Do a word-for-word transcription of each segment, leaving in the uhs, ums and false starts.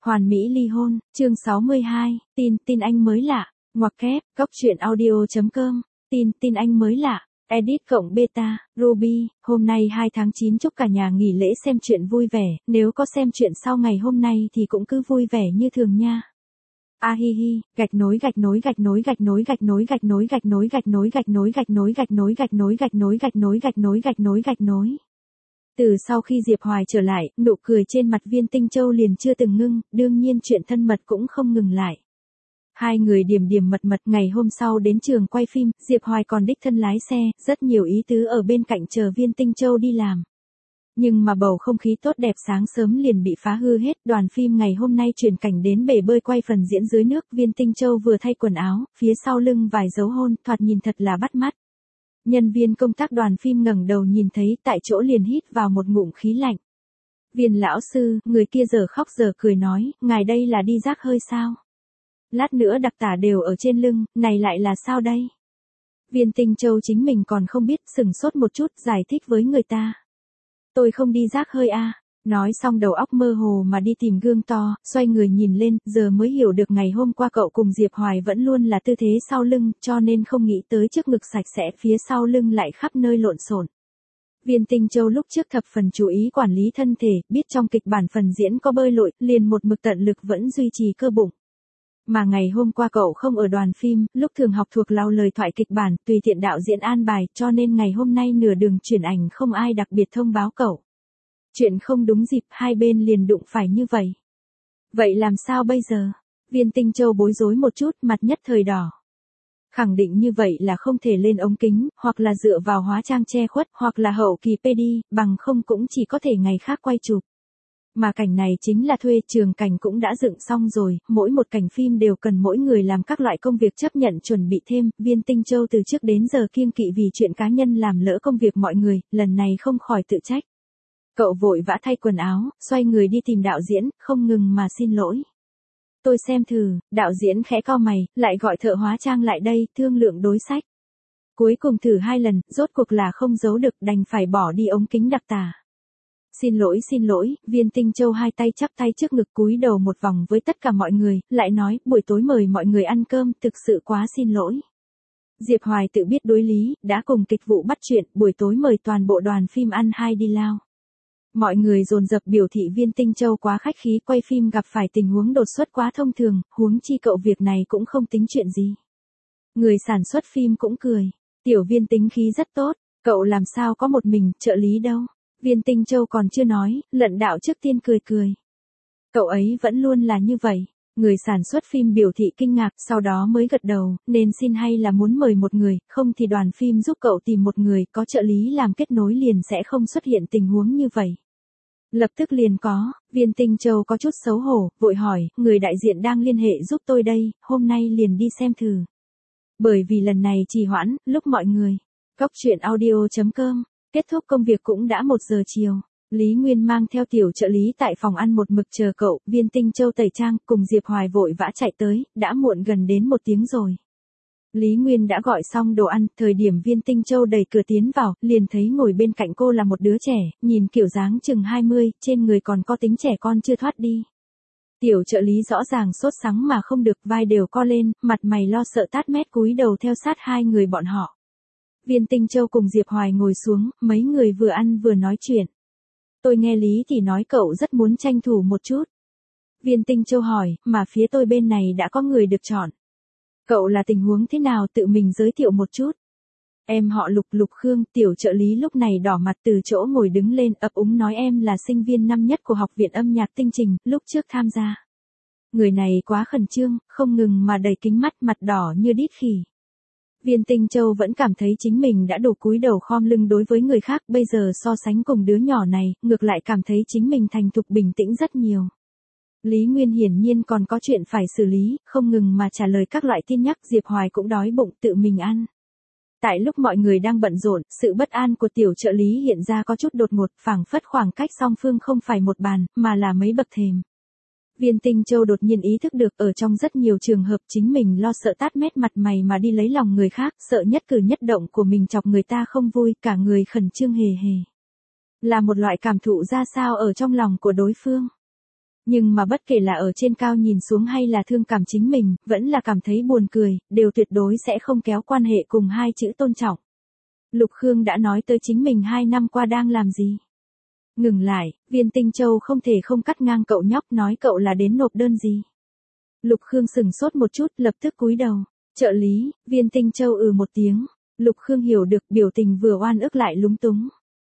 Hoàn mỹ ly hôn, chương sáu mươi hai, tin, tin anh mới lạ, ngoặc kép, góc truyện audio.com, tin, tin anh mới lạ, edit cộng beta, Ruby, hôm nay hai tháng chín chúc cả nhà nghỉ lễ xem chuyện vui vẻ, nếu có xem chuyện sau ngày hôm nay thì cũng cứ vui vẻ như thường nha. A hi hi, gạch nối gạch nối gạch nối gạch nối gạch nối gạch nối gạch nối gạch nối gạch nối gạch nối gạch nối gạch nối gạch nối gạch nối gạch nối gạch nối gạch nối. Từ sau khi Diệp Hoài trở lại, nụ cười trên mặt Viên Tinh Châu liền chưa từng ngưng, đương nhiên chuyện thân mật cũng không ngừng lại. Hai người điểm điểm mật mật, ngày hôm sau đến trường quay phim, Diệp Hoài còn đích thân lái xe, rất nhiều ý tứ ở bên cạnh chờ Viên Tinh Châu đi làm. Nhưng mà bầu không khí tốt đẹp sáng sớm liền bị phá hư hết, đoàn phim ngày hôm nay chuyển cảnh đến bể bơi quay phần diễn dưới nước, Viên Tinh Châu vừa thay quần áo, phía sau lưng vài dấu hôn, thoạt nhìn thật là bắt mắt. Nhân viên công tác đoàn phim ngẩng đầu nhìn thấy, tại chỗ liền hít vào một ngụm khí lạnh. Viên lão sư, người kia giờ khóc giờ cười nói, ngài đây là đi rác hơi sao? Lát nữa đặc tả đều ở trên lưng, này lại là sao đây? Viên Tinh Châu chính mình còn không biết, sửng sốt một chút, giải thích với người ta. Tôi không đi rác hơi a. À. Nói xong đầu óc mơ hồ mà đi tìm gương to, xoay người nhìn lên, giờ mới hiểu được ngày hôm qua cậu cùng Diệp Hoài vẫn luôn là tư thế sau lưng, cho nên không nghĩ tới trước ngực sạch sẽ, phía sau lưng lại khắp nơi lộn xộn. Viên Tinh Châu lúc trước thập phần chú ý quản lý thân thể, biết trong kịch bản phần diễn có bơi lội, liền một mực tận lực vẫn duy trì cơ bụng. Mà ngày hôm qua cậu không ở đoàn phim, lúc thường học thuộc lau lời thoại kịch bản, tùy tiện đạo diễn an bài, cho nên ngày hôm nay nửa đường chuyển ảnh không ai đặc biệt thông báo cậu. Chuyện không đúng dịp, hai bên liền đụng phải như vậy. Vậy làm sao bây giờ? Viên Tinh Châu bối rối một chút, mặt nhất thời đỏ. Khẳng định như vậy là không thể lên ống kính, hoặc là dựa vào hóa trang che khuất, hoặc là hậu kỳ pê đê, bằng không cũng chỉ có thể ngày khác quay chụp. Mà cảnh này chính là thuê, trường cảnh cũng đã dựng xong rồi, mỗi một cảnh phim đều cần mỗi người làm các loại công việc chấp nhận chuẩn bị thêm, Viên Tinh Châu từ trước đến giờ kiêng kỵ vì chuyện cá nhân làm lỡ công việc mọi người, lần này không khỏi tự trách. Cậu vội vã thay quần áo, xoay người đi tìm đạo diễn, không ngừng mà xin lỗi. Tôi xem thử, đạo diễn khẽ cau mày, lại gọi thợ hóa trang lại đây, thương lượng đối sách. Cuối cùng thử hai lần, rốt cuộc là không giấu được, đành phải bỏ đi ống kính đặc tả. Xin lỗi xin lỗi, Viên Tinh Châu hai tay chắp tay trước ngực cúi đầu một vòng với tất cả mọi người, lại nói, buổi tối mời mọi người ăn cơm, thực sự quá xin lỗi. Diệp Hoài tự biết đối lý, đã cùng kịch vụ bắt chuyện, buổi tối mời toàn bộ đoàn phim ăn hai đi lao. Mọi người dồn dập biểu thị Viên Tinh Châu quá khách khí, quay phim gặp phải tình huống đột xuất quá thông thường, huống chi cậu việc này cũng không tính chuyện gì. Người sản xuất phim cũng cười, tiểu Viên tính khí rất tốt, cậu làm sao có một mình, trợ lý đâu. Viên Tinh Châu còn chưa nói, lận đạo trước tiên cười cười. Cậu ấy vẫn luôn là như vậy. Người sản xuất phim biểu thị kinh ngạc, sau đó mới gật đầu, nên xin hay là muốn mời một người, không thì đoàn phim giúp cậu tìm một người, có trợ lý làm kết nối liền sẽ không xuất hiện tình huống như vậy. Lập tức liền có, Viên Tinh Châu có chút xấu hổ, vội hỏi, người đại diện đang liên hệ giúp tôi đây, hôm nay liền đi xem thử. Bởi vì lần này trì hoãn, lúc mọi người, góc truyện audio.com, kết thúc công việc cũng đã một giờ chiều. Lý Nguyên mang theo tiểu trợ lý tại phòng ăn một mực chờ cậu, Viên Tinh Châu tẩy trang, cùng Diệp Hoài vội vã chạy tới, đã muộn gần đến một tiếng rồi. Lý Nguyên đã gọi xong đồ ăn, thời điểm Viên Tinh Châu đẩy cửa tiến vào, liền thấy ngồi bên cạnh cô là một đứa trẻ, nhìn kiểu dáng chừng hai mươi, trên người còn có tính trẻ con chưa thoát đi. Tiểu trợ lý rõ ràng sốt sắng mà không được, vai đều co lên, mặt mày lo sợ tát mét cúi đầu theo sát hai người bọn họ. Viên Tinh Châu cùng Diệp Hoài ngồi xuống, mấy người vừa ăn vừa nói chuyện. Tôi nghe Lý thì nói cậu rất muốn tranh thủ một chút. Viên Tinh Châu hỏi, mà phía tôi bên này đã có người được chọn. Cậu là tình huống thế nào, tự mình giới thiệu một chút. Em họ Lục, Lục Khương, tiểu trợ lý lúc này đỏ mặt từ chỗ ngồi đứng lên, ấp úng nói em là sinh viên năm nhất của Học viện Âm nhạc Tinh Trình, lúc trước tham gia. Người này quá khẩn trương, không ngừng mà đầy kính mắt, mặt đỏ như đít khỉ. Viên Tinh Châu vẫn cảm thấy chính mình đã đủ cúi đầu khom lưng đối với người khác, bây giờ so sánh cùng đứa nhỏ này, ngược lại cảm thấy chính mình thành thục bình tĩnh rất nhiều. Lý Nguyên hiển nhiên còn có chuyện phải xử lý, không ngừng mà trả lời các loại tin nhắc, Diệp Hoài cũng đói bụng tự mình ăn. Tại lúc mọi người đang bận rộn, sự bất an của tiểu trợ lý hiện ra có chút đột ngột, phảng phất khoảng cách song phương không phải một bàn, mà là mấy bậc thềm. Viên Tinh Châu đột nhiên ý thức được ở trong rất nhiều trường hợp chính mình lo sợ tát mét mặt mày mà đi lấy lòng người khác, sợ nhất cử nhất động của mình chọc người ta không vui, cả người khẩn trương hề hề. Là một loại cảm thụ ra sao ở trong lòng của đối phương. Nhưng mà bất kể là ở trên cao nhìn xuống hay là thương cảm chính mình, vẫn là cảm thấy buồn cười, đều tuyệt đối sẽ không kéo quan hệ cùng hai chữ tôn trọng. Lục Khương đã nói tới chính mình hai năm qua đang làm gì. Ngừng lại, Viên Tinh Châu không thể không cắt ngang cậu nhóc, nói cậu là đến nộp đơn gì. Lục Khương sừng sốt một chút, lập tức cúi đầu. Trợ lý, Viên Tinh Châu ừ một tiếng. Lục Khương hiểu được, biểu tình vừa oan ức lại lúng túng.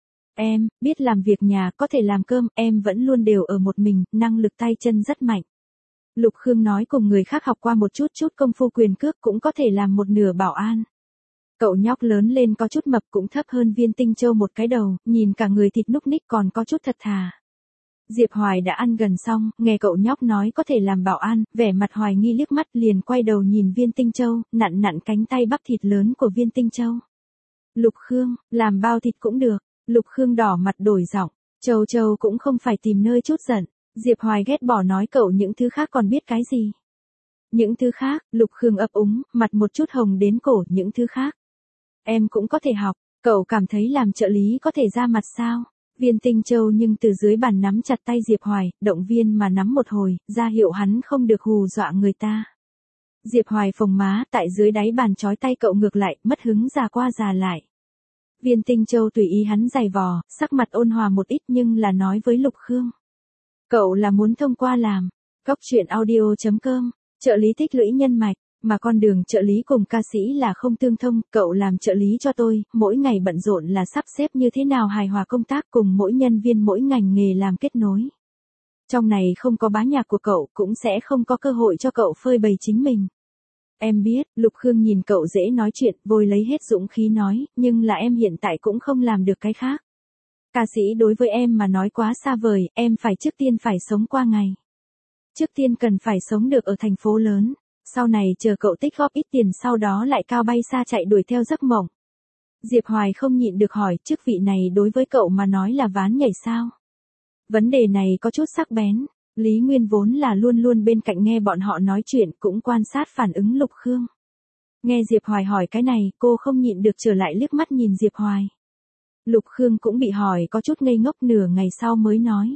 Em, biết làm việc nhà, có thể làm cơm, em vẫn luôn đều ở một mình, năng lực tay chân rất mạnh. Lục Khương nói cùng người khác học qua một chút chút công phu quyền cước, cũng có thể làm một nửa bảo an. Cậu nhóc lớn lên có chút mập, cũng thấp hơn Viên Tinh Châu một cái đầu, nhìn cả người thịt núc ních còn có chút thật thà. Diệp Hoài đã ăn gần xong, nghe cậu nhóc nói có thể làm bảo an, vẻ mặt hoài nghi liếc mắt, liền quay đầu nhìn Viên Tinh Châu, nặn nặn cánh tay bắp thịt lớn của Viên Tinh Châu. Lục Khương, làm bao thịt cũng được. Lục Khương đỏ mặt đổi giọng. Châu Châu cũng không phải tìm nơi chút giận. Diệp Hoài ghét bỏ nói cậu những thứ khác còn biết cái gì. Những thứ khác, Lục Khương ấp úng, mặt một chút hồng đến cổ, những thứ khác. Em cũng có thể học, cậu cảm thấy làm trợ lý có thể ra mặt sao? Viên Tinh Châu nhưng từ dưới bàn nắm chặt tay Diệp Hoài, động viên mà nắm một hồi, ra hiệu hắn không được hù dọa người ta. Diệp Hoài phồng má, tại dưới đáy bàn trói tay cậu ngược lại, mất hứng già qua già lại. Viên Tinh Châu tùy ý hắn giày vò, sắc mặt ôn hòa một ít nhưng là nói với Lục Khương. Cậu là muốn thông qua làm, góc truyện audio chấm com, trợ lý tích lũy nhân mạch, mà con đường trợ lý cùng ca sĩ là không tương thông, cậu làm trợ lý cho tôi, mỗi ngày bận rộn là sắp xếp như thế nào hài hòa công tác cùng mỗi nhân viên mỗi ngành nghề làm kết nối. Trong này không có bá nhạc của cậu, cũng sẽ không có cơ hội cho cậu phơi bày chính mình. Em biết, Lục Khương nhìn cậu dễ nói chuyện, vội lấy hết dũng khí nói, nhưng là em hiện tại cũng không làm được cái khác. Ca sĩ đối với em mà nói quá xa vời, em phải trước tiên phải sống qua ngày. Trước tiên cần phải sống được ở thành phố lớn, sau này chờ cậu tích góp ít tiền sau đó lại cao bay xa chạy đuổi theo giấc mộng. Diệp Hoài không nhịn được hỏi, chức vị này đối với cậu mà nói là ván nhảy sao? Vấn đề này có chút sắc bén. Lý Nguyên vốn là luôn luôn bên cạnh nghe bọn họ nói chuyện, cũng quan sát phản ứng Lục Khương. Nghe Diệp Hoài hỏi cái này, cô không nhịn được trở lại liếc mắt nhìn Diệp Hoài. Lục Khương cũng bị hỏi có chút ngây ngốc, nửa ngày sau mới nói.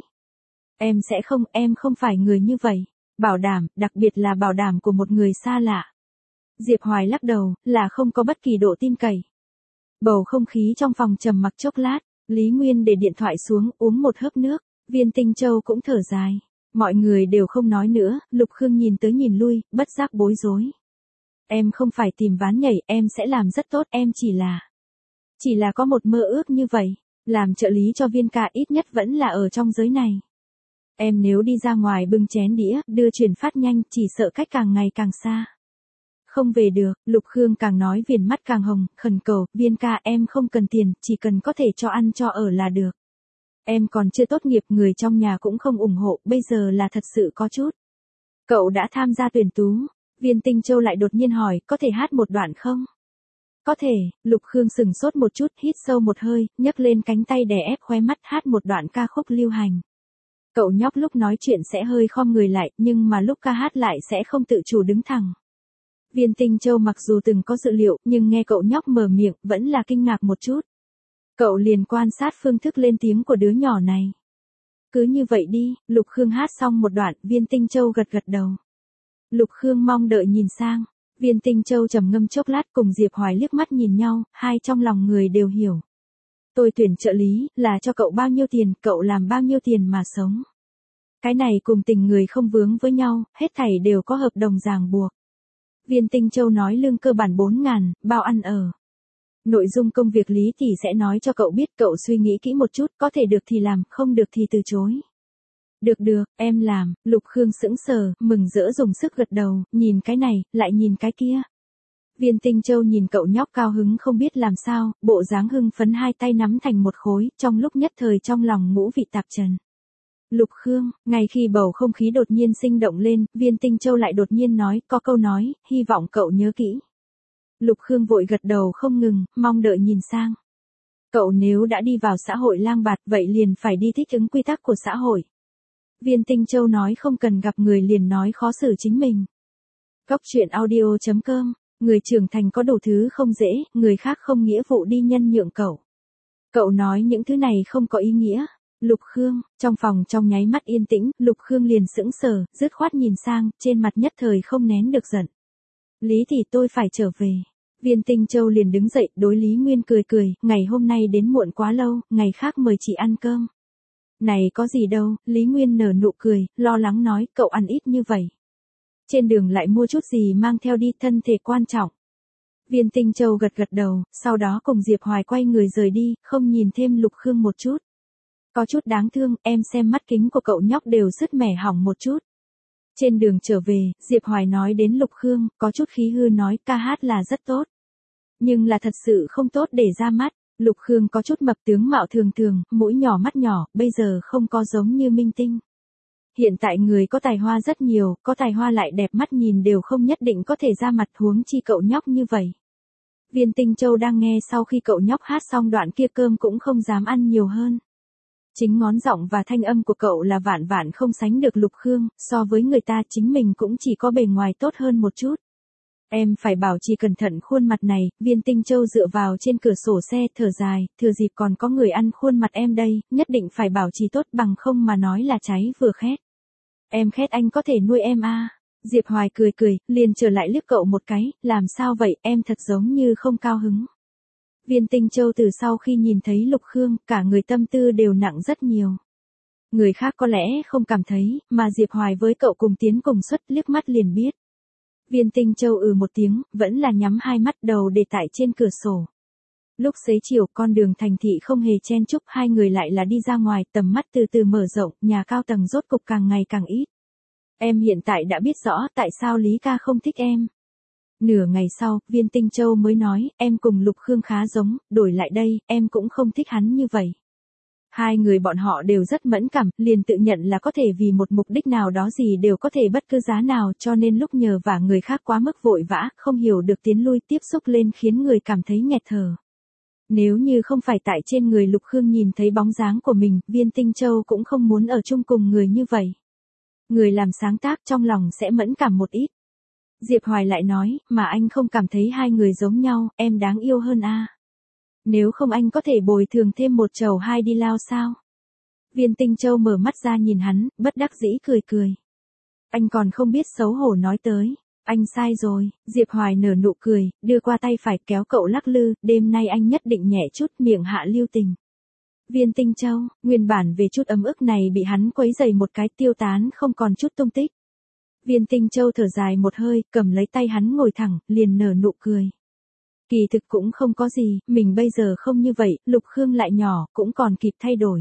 Em sẽ không, em không phải người như vậy. Bảo đảm, đặc biệt là bảo đảm của một người xa lạ. Diệp Hoài lắc đầu, là không có bất kỳ độ tin cậy. Bầu không khí trong phòng trầm mặc chốc lát, Lý Nguyên để điện thoại xuống, uống một hớp nước, Viên Tinh Châu cũng thở dài. Mọi người đều không nói nữa, Lục Khương nhìn tới nhìn lui, bất giác bối rối. Em không phải tìm ván nhảy, em sẽ làm rất tốt, em chỉ là... Chỉ là có một mơ ước như vậy, làm trợ lý cho Viên ca ít nhất vẫn là ở trong giới này. Em nếu đi ra ngoài bưng chén đĩa, đưa chuyển phát nhanh, chỉ sợ cách càng ngày càng xa. Không về được, Lục Khương càng nói viền mắt càng hồng, khẩn cầu, Viên ca em không cần tiền, chỉ cần có thể cho ăn cho ở là được. Em còn chưa tốt nghiệp, người trong nhà cũng không ủng hộ, bây giờ là thật sự có chút. Cậu đã tham gia tuyển tú. Viên Tinh Châu lại đột nhiên hỏi, có thể hát một đoạn không? Có thể, Lục Khương sừng sốt một chút, hít sâu một hơi, nhấc lên cánh tay đè ép khóe mắt hát một đoạn ca khúc lưu hành. Cậu nhóc lúc nói chuyện sẽ hơi khom người lại, nhưng mà lúc ca hát lại sẽ không tự chủ đứng thẳng. Viên Tinh Châu mặc dù từng có dự liệu, nhưng nghe cậu nhóc mở miệng, vẫn là kinh ngạc một chút. Cậu liền quan sát phương thức lên tiếng của đứa nhỏ này. Cứ như vậy đi, Lục Khương hát xong một đoạn, Viên Tinh Châu gật gật đầu. Lục Khương mong đợi nhìn sang, Viên Tinh Châu trầm ngâm chốc lát cùng Diệp Hoài liếc mắt nhìn nhau, hai trong lòng người đều hiểu. Tôi tuyển trợ lý, là cho cậu bao nhiêu tiền, cậu làm bao nhiêu tiền mà sống. Cái này cùng tình người không vướng với nhau, hết thảy đều có hợp đồng ràng buộc. Viên Tinh Châu nói lương cơ bản bốn ngàn, bao ăn ở. Nội dung công việc Lý Tỷ sẽ nói cho cậu biết, cậu suy nghĩ kỹ một chút, có thể được thì làm, không được thì từ chối. Được được, em làm, Lục Khương sững sờ, mừng rỡ dùng sức gật đầu, nhìn cái này, lại nhìn cái kia. Viên Tinh Châu nhìn cậu nhóc cao hứng không biết làm sao, bộ dáng hưng phấn hai tay nắm thành một khối, trong lúc nhất thời trong lòng ngũ vị tạp trần. Lục Khương, ngay khi bầu không khí đột nhiên sinh động lên, Viên Tinh Châu lại đột nhiên nói, có câu nói, hy vọng cậu nhớ kỹ. Lục Khương vội gật đầu không ngừng, mong đợi nhìn sang. Cậu nếu đã đi vào xã hội lang bạt, vậy liền phải đi thích ứng quy tắc của xã hội. Viên Tinh Châu nói không cần gặp người liền nói khó xử chính mình. Góc truyện audio chấm com, người trưởng thành có đủ thứ không dễ, người khác không nghĩa vụ đi nhân nhượng cậu. Cậu nói những thứ này không có ý nghĩa. Lục Khương, trong phòng trong nháy mắt yên tĩnh, Lục Khương liền sững sờ, dứt khoát nhìn sang, trên mặt nhất thời không nén được giận. Lý thì tôi phải trở về. Viên Tinh Châu liền đứng dậy, đối Lý Nguyên cười cười, ngày hôm nay đến muộn quá lâu, ngày khác mời chị ăn cơm. Này có gì đâu, Lý Nguyên nở nụ cười, lo lắng nói, cậu ăn ít như vậy. Trên đường lại mua chút gì mang theo đi, thân thể quan trọng. Viên Tinh Châu gật gật đầu, sau đó cùng Diệp Hoài quay người rời đi, không nhìn thêm Lục Khương một chút. Có chút đáng thương, em xem mắt kính của cậu nhóc đều sứt mẻ hỏng một chút. Trên đường trở về, Diệp Hoài nói đến Lục Khương, có chút khí hư nói ca hát là rất tốt. Nhưng là thật sự không tốt để ra mắt. Lục Khương có chút mập, tướng mạo thường thường, mũi nhỏ mắt nhỏ, bây giờ không có giống như minh tinh. Hiện tại người có tài hoa rất nhiều, có tài hoa lại đẹp mắt nhìn đều không nhất định có thể ra mặt, huống chi cậu nhóc như vậy. Viên Tinh Châu đang nghe sau khi cậu nhóc hát xong đoạn kia cơm cũng không dám ăn nhiều hơn. Chính ngón giọng và thanh âm của cậu là vạn vạn không sánh được Lục Khương, so với người ta chính mình cũng chỉ có bề ngoài tốt hơn một chút. Em phải bảo trì cẩn thận khuôn mặt này, Viên Tinh Châu dựa vào trên cửa sổ xe, thở dài, thừa dịp còn có người ăn khuôn mặt em đây, nhất định phải bảo trì tốt bằng không mà nói là cháy vừa khét. Em khét anh có thể nuôi em à. Diệp Hoài cười cười, liền trở lại liếc cậu một cái, làm sao vậy, em thật giống như không cao hứng. Viên Tinh Châu từ sau khi nhìn thấy Lục Khương, cả người tâm tư đều nặng rất nhiều. Người khác có lẽ không cảm thấy, mà Diệp Hoài với cậu cùng tiến cùng xuất liếc mắt liền biết. Viên Tinh Châu ừ một tiếng, vẫn là nhắm hai mắt, đầu để tại trên cửa sổ. Lúc xế chiều, con đường thành thị không hề chen chúc, hai người lại là đi ra ngoài, tầm mắt từ từ mở rộng, nhà cao tầng rốt cục càng ngày càng ít. Em hiện tại đã biết rõ tại sao Lý ca không thích em. Nửa ngày sau, Viên Tinh Châu mới nói, em cùng Lục Khương khá giống, đổi lại đây, em cũng không thích hắn như vậy. Hai người bọn họ đều rất mẫn cảm, liền tự nhận là có thể vì một mục đích nào đó gì đều có thể bất cứ giá nào, cho nên lúc nhờ vả người khác quá mức vội vã, không hiểu được tiến lui tiếp xúc lên khiến người cảm thấy nghẹt thở. Nếu như không phải tại trên người Lục Khương nhìn thấy bóng dáng của mình, Viên Tinh Châu cũng không muốn ở chung cùng người như vậy. Người làm sáng tác trong lòng sẽ mẫn cảm một ít. Diệp Hoài lại nói, mà anh không cảm thấy hai người giống nhau, em đáng yêu hơn à. Nếu không anh có thể bồi thường thêm một chầu hai đi lao sao? Viên Tinh Châu mở mắt ra nhìn hắn, bất đắc dĩ cười cười. Anh còn không biết xấu hổ nói tới. Anh sai rồi, Diệp Hoài nở nụ cười, đưa qua tay phải kéo cậu lắc lư, đêm nay anh nhất định nhẹ chút, miệng hạ lưu tình. Viên Tinh Châu, nguyên bản về chút ấm ức này bị hắn quấy dày một cái tiêu tán không còn chút tung tích. Viên Tinh Châu thở dài một hơi, cầm lấy tay hắn ngồi thẳng, liền nở nụ cười. Kỳ thực cũng không có gì, mình bây giờ không như vậy, Lục Khương lại nhỏ, cũng còn kịp thay đổi.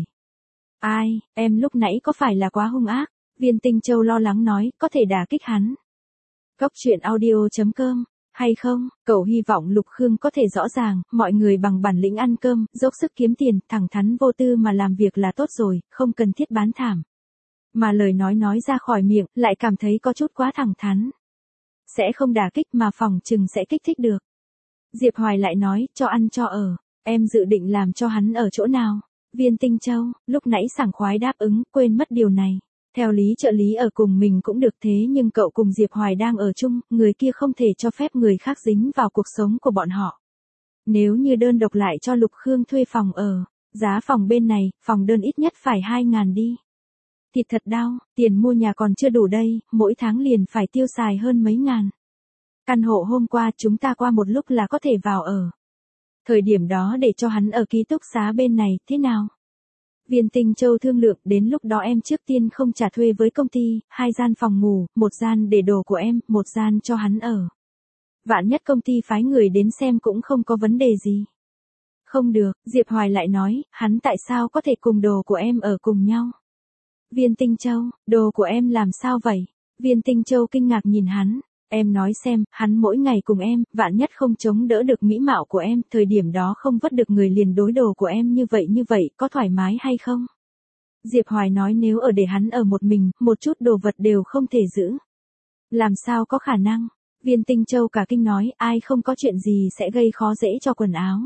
Ai, em lúc nãy có phải là quá hung ác? Viên Tinh Châu lo lắng nói, có thể đả kích hắn. Góc truyện audio chấm com, hay không, cậu hy vọng Lục Khương có thể rõ ràng, mọi người bằng bản lĩnh ăn cơm, dốc sức kiếm tiền, thẳng thắn vô tư mà làm việc là tốt rồi, không cần thiết bán thảm. Mà lời nói nói ra khỏi miệng, lại cảm thấy có chút quá thẳng thắn. Sẽ không đả kích mà phòng chừng sẽ kích thích được. Diệp Hoài lại nói, cho ăn cho ở, em dự định làm cho hắn ở chỗ nào? Viên Tinh Châu, lúc nãy sảng khoái đáp ứng, quên mất điều này. Theo lý trợ lý ở cùng mình cũng được thế nhưng cậu cùng Diệp Hoài đang ở chung, người kia không thể cho phép người khác dính vào cuộc sống của bọn họ. Nếu như đơn độc lại cho Lục Khương thuê phòng ở, giá phòng bên này, phòng đơn ít nhất phải hai ngàn đi. Thịt thật đau, tiền mua nhà còn chưa đủ đây, mỗi tháng liền phải tiêu xài hơn mấy ngàn. Căn hộ hôm qua chúng ta qua một lúc là có thể vào ở. Thời điểm đó để cho hắn ở ký túc xá bên này, thế nào? Viên Tinh Châu thương lượng, đến lúc đó em trước tiên không trả thuê với công ty, hai gian phòng ngủ, một gian để đồ của em, một gian cho hắn ở. Vạn nhất công ty phái người đến xem cũng không có vấn đề gì. Không được, Diệp Hoài lại nói, hắn tại sao có thể cùng đồ của em ở cùng nhau? Viên Tinh Châu, đồ của em làm sao vậy? Viên Tinh Châu kinh ngạc nhìn hắn. Em nói xem, hắn mỗi ngày cùng em, vạn nhất không chống đỡ được mỹ mạo của em, thời điểm đó không vất được người liền đối đồ của em như vậy như vậy, có thoải mái hay không? Diệp Hoài nói nếu ở để hắn ở một mình, một chút đồ vật đều không thể giữ. Làm sao có khả năng? Viên Tinh Châu cả kinh nói, ai không có chuyện gì sẽ gây khó dễ cho quần áo.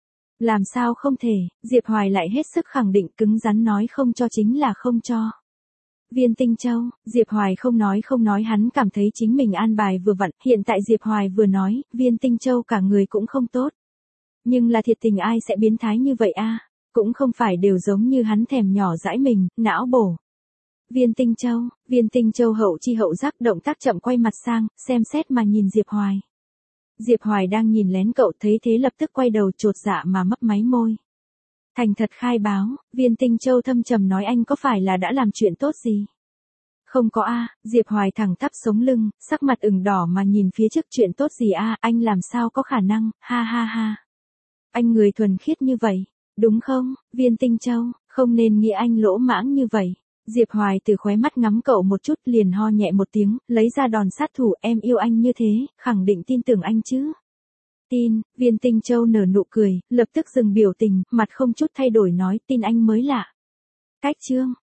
Làm sao không thể, Diệp Hoài lại hết sức khẳng định cứng rắn nói không cho chính là không cho. Viên Tinh Châu, Diệp Hoài không nói không nói hắn cảm thấy chính mình an bài vừa vặn, hiện tại Diệp Hoài vừa nói, Viên Tinh Châu cả người cũng không tốt. Nhưng là thiệt tình ai sẽ biến thái như vậy a? cũng không phải đều giống như hắn thèm nhỏ dãi mình, não bổ. Viên Tinh Châu, Viên Tinh Châu hậu chi hậu giác động tác chậm quay mặt sang, xem xét mà nhìn Diệp Hoài. Diệp Hoài đang nhìn lén cậu thấy thế lập tức quay đầu chột dạ mà mấp máy môi. Thành thật khai báo, Viên Tinh Châu thâm trầm nói anh có phải là đã làm chuyện tốt gì? Không có a, Diệp Hoài thẳng thắp sống lưng, sắc mặt ửng đỏ mà nhìn phía trước chuyện tốt gì a, anh làm sao có khả năng, ha ha ha. Anh người thuần khiết như vậy, đúng không, Viên Tinh Châu, không nên nghĩ anh lỗ mãng như vậy. Diệp Hoài từ khóe mắt ngắm cậu một chút liền ho nhẹ một tiếng, lấy ra đòn sát thủ em yêu anh như thế, khẳng định tin tưởng anh chứ. Tin, Viên Tinh Châu nở nụ cười, lập tức dừng biểu tình, mặt không chút thay đổi nói tin anh mới lạ. Cách chương.